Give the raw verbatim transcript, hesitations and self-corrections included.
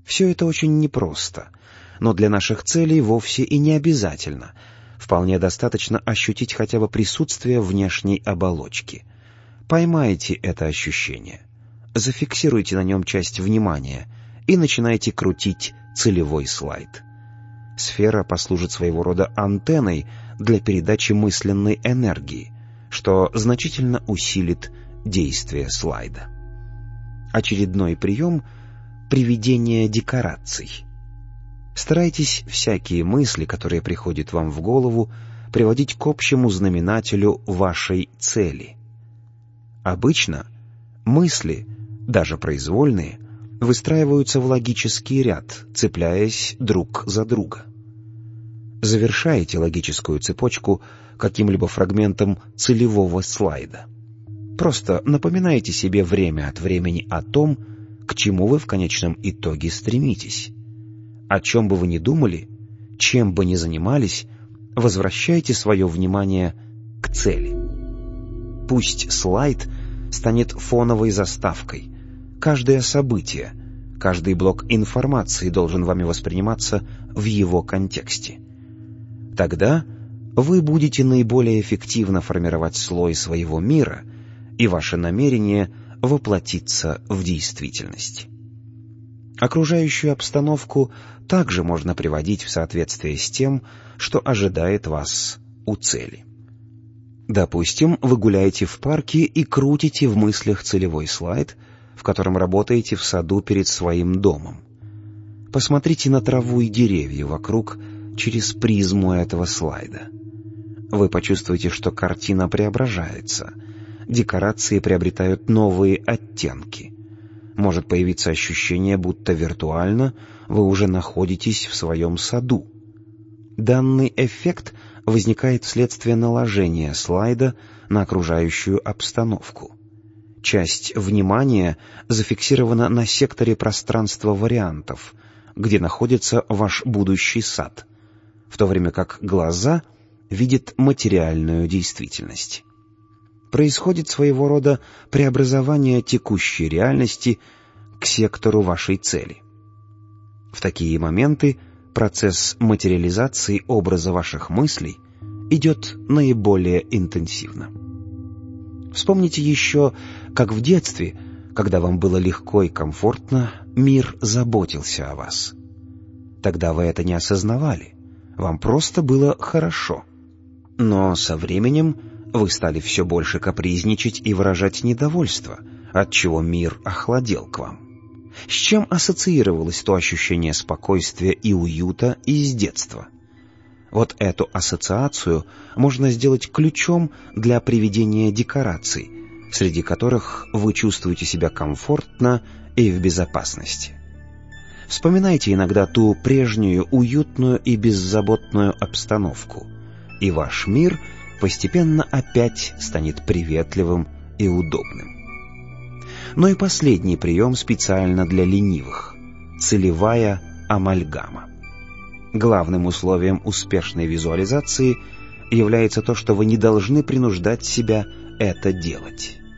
Все это очень непросто, но для наших целей вовсе и не обязательно. Вполне достаточно ощутить хотя бы присутствие внешней оболочки. Поймайте это ощущение, зафиксируйте на нем часть внимания и начинайте крутить целевой слайд. Сфера послужит своего рода антенной для передачи мысленной энергии, что значительно усилит действие слайда. Очередной прием — приведение декораций. Старайтесь всякие мысли, которые приходят вам в голову, приводить к общему знаменателю вашей цели. Обычно мысли, даже произвольные, выстраиваются в логический ряд, цепляясь друг за друга. Завершайте логическую цепочку каким-либо фрагментом целевого слайда. Просто напоминайте себе время от времени о том, к чему вы в конечном итоге стремитесь. О чем бы вы ни думали, чем бы ни занимались, возвращайте свое внимание к цели. Пусть слайд станет фоновой заставкой. Каждое событие, каждый блок информации должен вами восприниматься в его контексте. Тогда вы будете наиболее эффективно формировать слой своего мира, и ваше намерение воплотится в действительность. Окружающую обстановку также можно приводить в соответствие с тем, что ожидает вас у цели. Допустим, вы гуляете в парке и крутите в мыслях целевой слайд, в котором работаете в саду перед своим домом. Посмотрите на траву и деревья вокруг через призму этого слайда. Вы почувствуете, что картина преображается, декорации приобретают новые оттенки. Может появиться ощущение, будто виртуально вы уже находитесь в своем саду. Данный эффект возникает вследствие наложения слайда на окружающую обстановку. Часть внимания зафиксирована на секторе пространства вариантов, где находится ваш будущий сад, в то время как глаза видят материальную действительность. Происходит своего рода преобразование текущей реальности к сектору вашей цели. В такие моменты процесс материализации образа ваших мыслей идет наиболее интенсивно. Вспомните еще, как в детстве, когда вам было легко и комфортно, мир заботился о вас. Тогда вы это не осознавали, вам просто было хорошо. Но со временем вы стали все больше капризничать и выражать недовольство, отчего мир охладел к вам. С чем ассоциировалось то ощущение спокойствия и уюта из детства? Вот эту ассоциацию можно сделать ключом для приведения декораций, среди которых вы чувствуете себя комфортно и в безопасности. Вспоминайте иногда ту прежнюю уютную и беззаботную обстановку, и ваш мир постепенно опять станет приветливым и удобным. Ну и последний прием специально для ленивых — целевая амальгама. Главным условием успешной визуализации является то, что вы не должны принуждать себя это делать.